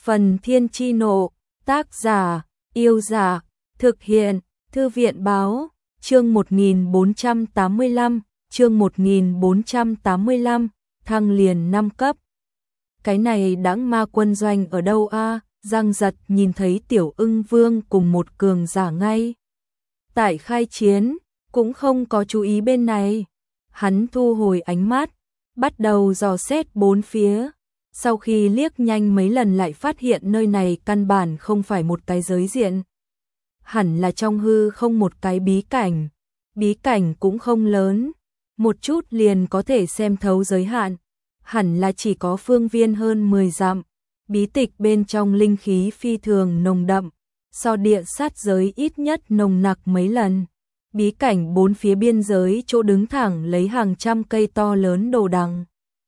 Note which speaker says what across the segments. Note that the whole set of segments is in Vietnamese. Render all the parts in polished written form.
Speaker 1: Phần Thiên Chi Nộ, tác giả, Yêu Giả, thực hiện, Thư viện Báo, chương 1485, chương 1485, thăng liền 5 cấp. Cái này Đãng Ma quân doanh ở đâu a? Giang Giật nhìn thấy Tiểu Ưng Vương cùng một cường giả ngay tại khai chiến, cũng không có chú ý bên này. Hắn thu hồi ánh mắt, bắt đầu dò xét bốn phía. Sau khi liếc nhanh mấy lần lại phát hiện nơi này căn bản không phải một cái giới diện. Hẳn là trong hư không một cái bí cảnh cũng không lớn, một chút liền có thể xem thấu giới hạn. Hẳn là chỉ có phương viên hơn 10 dặm, bí tịch bên trong linh khí phi thường nồng đậm, so địa sát giới ít nhất nồng nặc mấy lần. Bí cảnh bốn phía biên giới chỗ đứng thẳng lấy hàng trăm cây to lớn đồ đằng.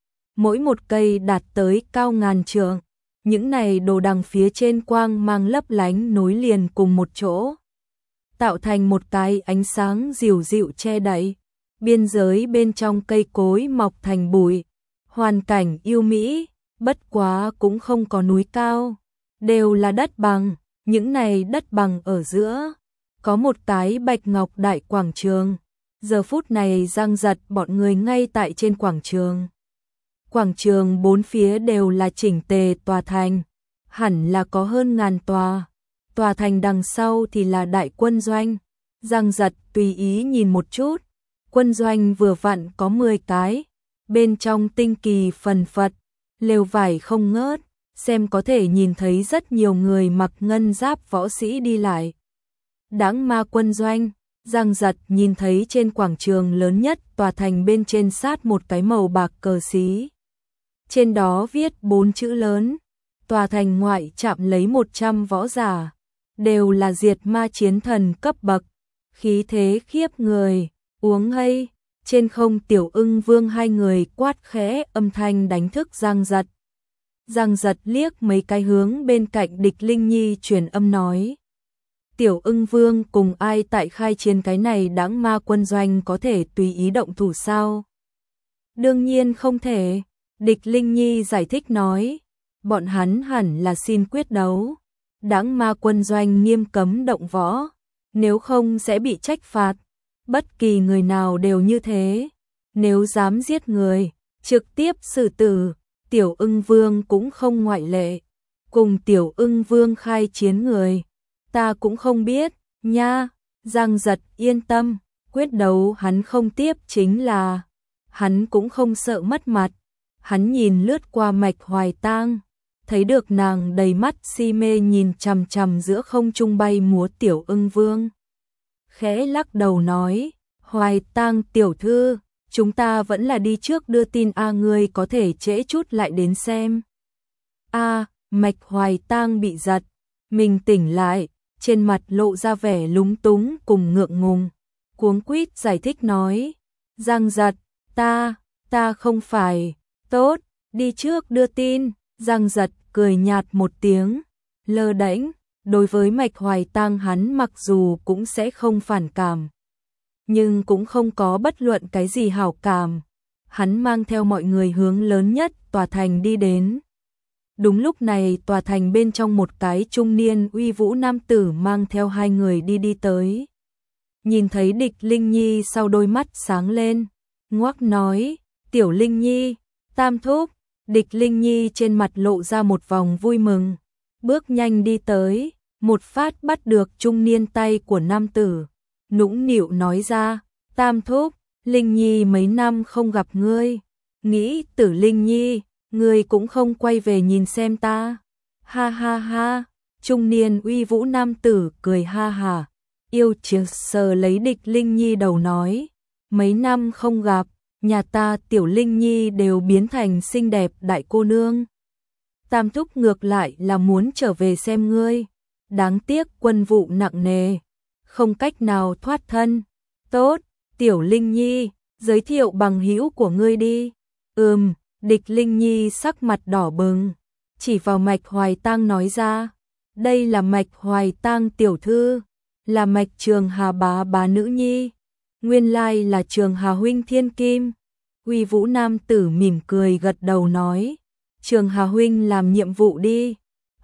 Speaker 1: Mỗi một cây đạt tới cao ngàn trượng, những này đồ đằng phía trên quang mang lấp lánh nối liền cùng một chỗ, tạo thành một cái ánh sáng dịu dịu che đậy. Biên giới bên trong cây cối mọc thành bụi, hoàn cảnh yêu mỹ, bất quá cũng không có núi cao, đều là đất bằng. Những này đất bằng ở giữa có một cái bạch ngọc đại quảng trường. Giờ phút này Giang Giật bọn người ngay tại trên quảng trường. Quảng trường bốn phía đều là chỉnh tề tòa thành, hẳn là có hơn ngàn tòa. Tòa thành đằng sau thì là đại quân doanh. Giang Giật tùy ý nhìn một chút, quân doanh vừa vặn có 10 cái, bên trong tinh kỳ phần phật, lều vải không ngớt, xem có thể nhìn thấy rất nhiều người mặc ngân giáp võ sĩ đi lại. Đãng Ma quân doanh, Giang Giật nhìn thấy trên quảng trường lớn nhất tòa thành bên trên sát một cái màu bạc cờ xí. Trên đó viết 4 chữ lớn, tòa thành ngoại chạm lấy 100 võ giả, đều là diệt ma chiến thần cấp bậc, khí thế khiếp người. Uống hay, trên không Tiểu Ưng Vương hai người quát khẽ, âm thanh đánh thức Giang Giật. Giang Giật liếc mấy cái hướng bên cạnh Địch Linh Nhi truyền âm nói: Tiểu Ưng Vương cùng ai tại khai chiến cái này Đãng Ma quân doanh có thể tùy ý động thủ sao? Đương nhiên không thể, Địch Linh Nhi giải thích nói, bọn hắn hẳn là xin quyết đấu. Đãng Ma quân doanh nghiêm cấm động võ, nếu không sẽ bị trách phạt. Bất kỳ người nào đều như thế, nếu dám giết người, trực tiếp xử tử. Tiểu Ưng Vương cũng không ngoại lệ. Cùng Tiểu Ưng Vương khai chiến người, ta cũng không biết, nha. Giang Giật yên tâm, quyết đấu hắn không tiếp chính là, hắn cũng không sợ mất mặt. Hắn nhìn lướt qua Mạch Hoài Tang, thấy được nàng đầy mắt si mê nhìn chằm chằm giữa không trung bay múa Tiểu Ưng Vương. Khẽ lắc đầu nói, Hoài Tang tiểu thư, chúng ta vẫn là đi trước đưa tin a, ngươi có thể trễ chút lại đến xem. A, Mạch Hoài Tang bị giật, mình tỉnh lại, trên mặt lộ ra vẻ lúng túng cùng ngượng ngùng, cuống quýt giải thích nói, Giang Giật, ta không phải, tốt, đi trước đưa tin. Giang Giật cười nhạt một tiếng, lơ đễnh. Đối với Mạch Hoài Tang hắn mặc dù cũng sẽ không phản cảm, nhưng cũng không có bất luận cái gì hảo cảm. Hắn mang theo mọi người hướng lớn nhất tòa thành đi đến. Đúng lúc này tòa thành bên trong một cái trung niên uy vũ nam tử mang theo hai người đi tới. Nhìn thấy Địch Linh Nhi sau đôi mắt sáng lên, ngoác nói, Tiểu Linh Nhi, tam thúc. Địch Linh Nhi trên mặt lộ ra một vòng vui mừng, bước nhanh đi tới, một phát bắt được trung niên tay của nam tử, nũng nịu nói ra, tam thúc, Linh Nhi mấy năm không gặp ngươi, nghĩ Tử Linh Nhi, ngươi cũng không quay về nhìn xem ta. Ha ha ha, trung niên uy vũ nam tử cười ha ha, yêu chiếc sờ lấy Địch Linh Nhi đầu nói, mấy năm không gặp, nhà ta Tiểu Linh Nhi đều biến thành xinh đẹp đại cô nương. Tam thúc ngược lại là muốn trở về xem ngươi, đáng tiếc quân vụ nặng nề, không cách nào thoát thân. Tốt, Tiểu Linh Nhi, giới thiệu bằng hữu của ngươi đi. Địch Linh Nhi sắc mặt đỏ bừng, chỉ vào Mạch Hoài Tang nói ra, đây là Mạch Hoài Tang tiểu thư, là Mạch Trường Hà bá nữ nhi, nguyên lai là Trường Hà huynh thiên kim. Uy vũ nam tử mỉm cười gật đầu nói, Trường Hà huynh làm nhiệm vụ đi.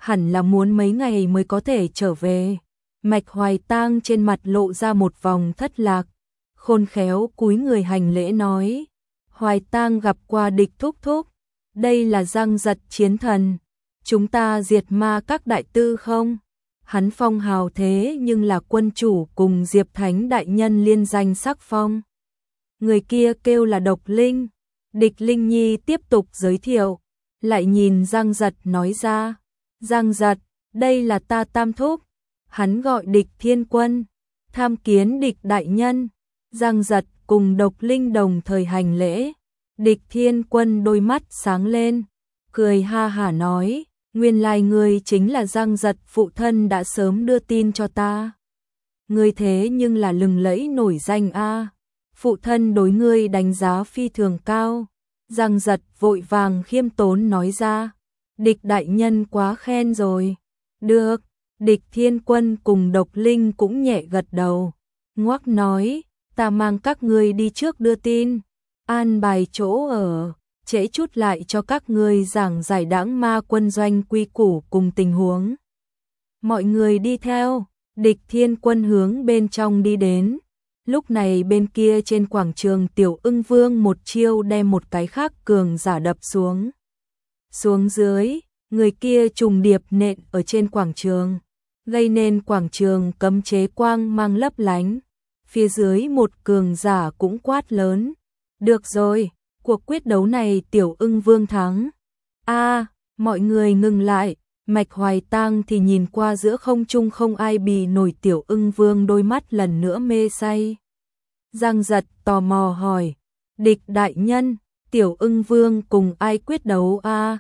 Speaker 1: hẳn là muốn mấy ngày mới có thể trở về. Mạch Hoài Tang trên mặt lộ ra một vòng thất lạc, khôn khéo cúi người hành lễ nói, Hoài Tang gặp qua Địch thúc thúc, đây là Giang Giật chiến thần, chúng ta diệt ma các đại tư không? Hắn phong hào thế nhưng là quân chủ cùng Diệp Thánh đại nhân liên danh sắc phong. Người kia kêu là Độc Linh. Địch Linh Nhi tiếp tục giới thiệu, lại nhìn Giang Giật nói ra, Giang Giật, đây là ta tam thúc. Hắn gọi Địch Thiên Quân, tham kiến Địch đại nhân. Giang Giật cùng Độc Linh đồng thời hành lễ. Địch Thiên Quân đôi mắt sáng lên, cười ha hả nói, nguyên lai ngươi chính là Giang Giật, phụ thân đã sớm đưa tin cho ta. Ngươi thế nhưng là lừng lẫy nổi danh a. Phụ thân đối ngươi đánh giá phi thường cao. Giang Giật vội vàng khiêm tốn nói ra, Địch đại nhân quá khen rồi. Được, Địch Thiên Quân cùng Độc Linh cũng nhẹ gật đầu. Ngoác nói, ta mang các ngươi đi trước đưa tin, an bài chỗ ở, trễ chút lại cho các ngươi giảng giải Đãng Ma quân doanh quy củ cùng tình huống. Mọi người đi theo, Địch Thiên Quân hướng bên trong đi đến. Lúc này bên kia trên quảng trường Tiểu Ưng Vương một chiêu đem một cái khác cường giả đập xuống. Xuống dưới, người kia trùng điệp nện ở trên quảng trường, gây nên quảng trường cấm chế quang mang lấp lánh. Phía dưới một cường giả cũng quát lớn, được rồi, cuộc quyết đấu này Tiểu Ưng Vương thắng. Mọi người ngừng lại. Mạch Hoài Tang thì nhìn qua giữa không trung không ai bì nổi Tiểu Ưng Vương, đôi mắt lần nữa mê say. Giang Giật tò mò hỏi, Địch đại nhân, Tiểu Ưng Vương cùng ai quyết đấu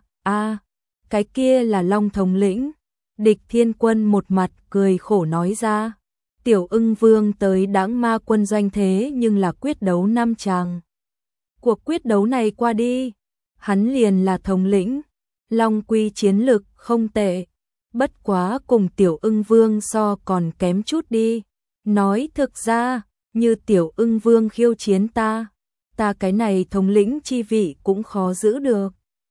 Speaker 1: cái kia là Long thống lĩnh. Địch Thiên Quân một mặt cười khổ nói ra, Tiểu Ưng Vương tới Đãng Ma quân doanh thế nhưng là quyết đấu 5 chàng. Cuộc quyết đấu này qua đi, hắn liền là thống lĩnh. Long quy chiến lực không tệ, bất quá cùng Tiểu Ưng Vương so còn kém chút đi. Nói thực ra, như Tiểu Ưng Vương khiêu chiến ta cái này thống lĩnh chi vị cũng khó giữ được.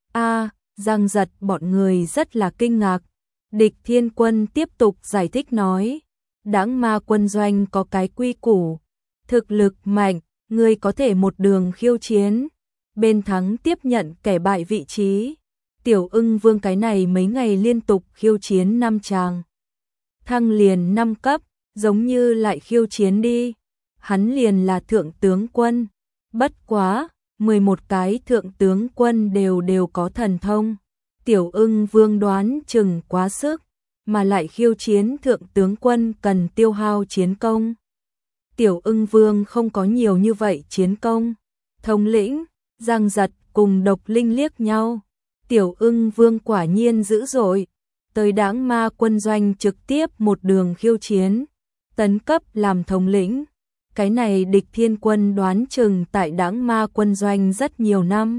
Speaker 1: Giang Giật bọn người rất là kinh ngạc. Địch Thiên Quân tiếp tục giải thích nói, Đãng Ma quân doanh có cái quy củ, thực lực mạnh, người có thể một đường khiêu chiến, bên thắng tiếp nhận kẻ bại vị trí. Tiểu Ưng Vương cái này mấy ngày liên tục khiêu chiến 5 chàng, thăng liền 5 cấp, giống như lại khiêu chiến đi. Hắn liền là thượng tướng quân, bất quá 11 cái thượng tướng quân đều có thần thông. Tiểu Ưng Vương đoán chừng quá sức, mà lại khiêu chiến thượng tướng quân cần tiêu hao chiến công. Tiểu Ưng Vương không có nhiều như vậy chiến công. Thống lĩnh, Giang Giật cùng Độc Linh liếc nhau. Tiểu Ưng Vương quả nhiên dữ dội, tới Đãng Ma quân doanh trực tiếp một đường khiêu chiến, tấn cấp làm thống lĩnh. Cái này Địch Thiên Quân đoán chừng tại Đãng Ma quân doanh rất nhiều năm,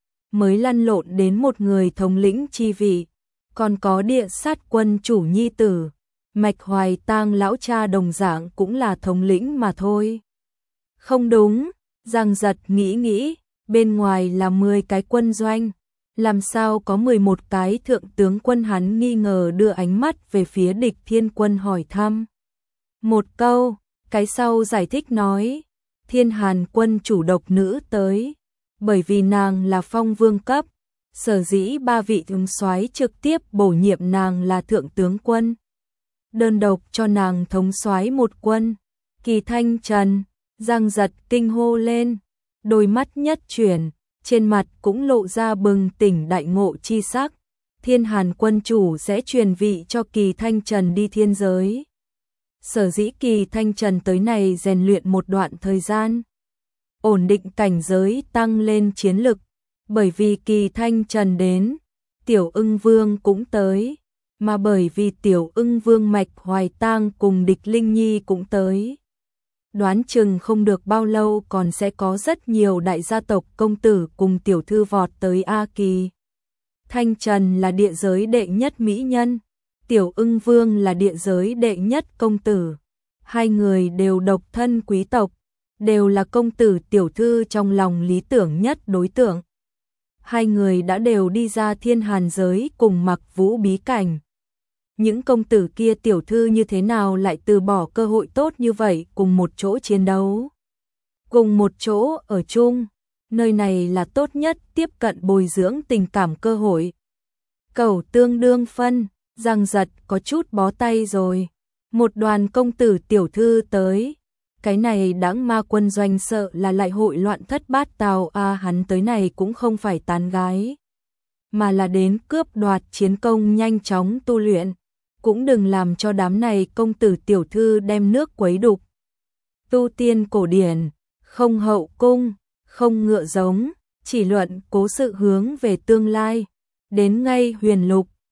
Speaker 1: mới lăn lộn đến một người thống lĩnh chi vị. Còn có Địa Sát quân chủ nhi tử, Mạch Hoài Tang lão cha đồng dạng cũng là thống lĩnh mà thôi. Không đúng, Giang Giật nghĩ, bên ngoài là 10 cái quân doanh, làm sao có 11 cái thượng tướng quân? Hắn nghi ngờ đưa ánh mắt về phía Địch Thiên Quân hỏi thăm. Một câu, cái sau giải thích nói, Thiên Hàn quân chủ độc nữ tới, bởi vì nàng là phong vương cấp, sở dĩ 3 vị thống soái trực tiếp bổ nhiệm nàng là thượng tướng quân, đơn độc cho nàng thống soái một quân. Kỳ Thanh Trần, Giang Giật kinh hô lên, đôi mắt nhất chuyển, trên mặt cũng lộ ra bừng tỉnh đại ngộ chi sắc. Thiên Hàn quân chủ sẽ truyền vị cho Kỳ Thanh Trần đi thiên giới. Sở dĩ Kỳ Thanh Trần tới này rèn luyện một đoạn thời gian, ổn định cảnh giới, tăng lên chiến lực. Bởi vì Kỳ Thanh Trần đến, Tiểu Ưng Vương cũng tới, mà bởi vì Tiểu Ưng Vương Mạch Hoài Tang cùng Địch Linh Nhi cũng tới. Đoán chừng không được bao lâu còn sẽ có rất nhiều đại gia tộc công tử cùng tiểu thư vọt tới. Kỳ Thanh Trần là địa giới đệ nhất mỹ nhân, Tiểu Ưng Vương là địa giới đệ nhất công tử. Hai người đều độc thân quý tộc, đều là công tử tiểu thư trong lòng lý tưởng nhất đối tượng. Hai người đã đều đi ra Thiên Hàn giới cùng Mặc Vũ bí cảnh, những công tử kia tiểu thư như thế nào lại từ bỏ cơ hội tốt như vậy cùng một chỗ chiến đấu, cùng một chỗ ở chung, nơi này là tốt nhất tiếp cận bồi dưỡng tình cảm cơ hội. Cẩu tương đương phân, Giang Giật có chút bó tay rồi. Một đoàn công tử tiểu thư tới, cái này Đãng Ma Quân doanh sợ là lại hội loạn thất bát tao a, hắn tới này cũng không phải tán gái, mà là đến cướp đoạt chiến công nhanh chóng tu luyện, cũng đừng làm cho đám này công tử tiểu thư đem nước quấy đục. Tu tiên cổ điển, không hậu cung, không ngựa giống, chỉ luận cố sự hướng về tương lai, đến ngay huyền lục,